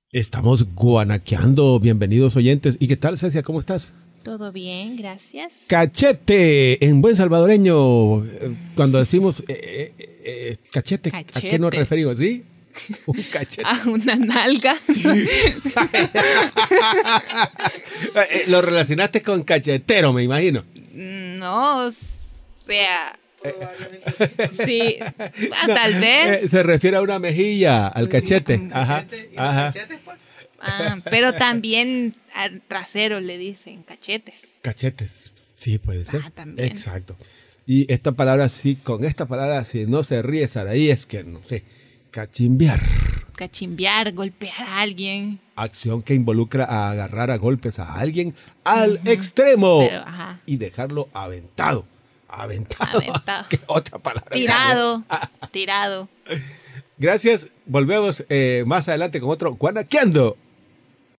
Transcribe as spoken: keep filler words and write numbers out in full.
Estamos guanaqueando. Bienvenidos oyentes. ¿Y qué tal, Cecia? ¿Cómo estás? Todo bien, gracias. Cachete, en buen salvadoreño. Cuando decimos eh, eh, eh, cachete, Cachete, ¿a qué nos referimos? ¿Sí? Un cachete. A una nalga. Lo relacionaste con cachetero, me imagino. No, o sea... Sí, ah, No, tal vez. eh, se refiere a una mejilla, al cachete. Ajá, Cachete, ¿y ajá. los cachetes, pues? Ah, pero también al trasero le dicen cachetes. Cachetes, sí, puede ser. Ah, también. Exacto. Y esta palabra, sí, con esta palabra, si no se ríe Saraí, es que, no sé, cachimbiar. Cachimbiar, golpear a alguien. Acción que involucra a agarrar a golpes a alguien al uh-huh. extremo Pero, ajá. y dejarlo aventado. Aventado. Aventado. ¿Qué otra palabra? Tirado. Tirado. Gracias. Volvemos eh, más adelante con otro Guanaqueando.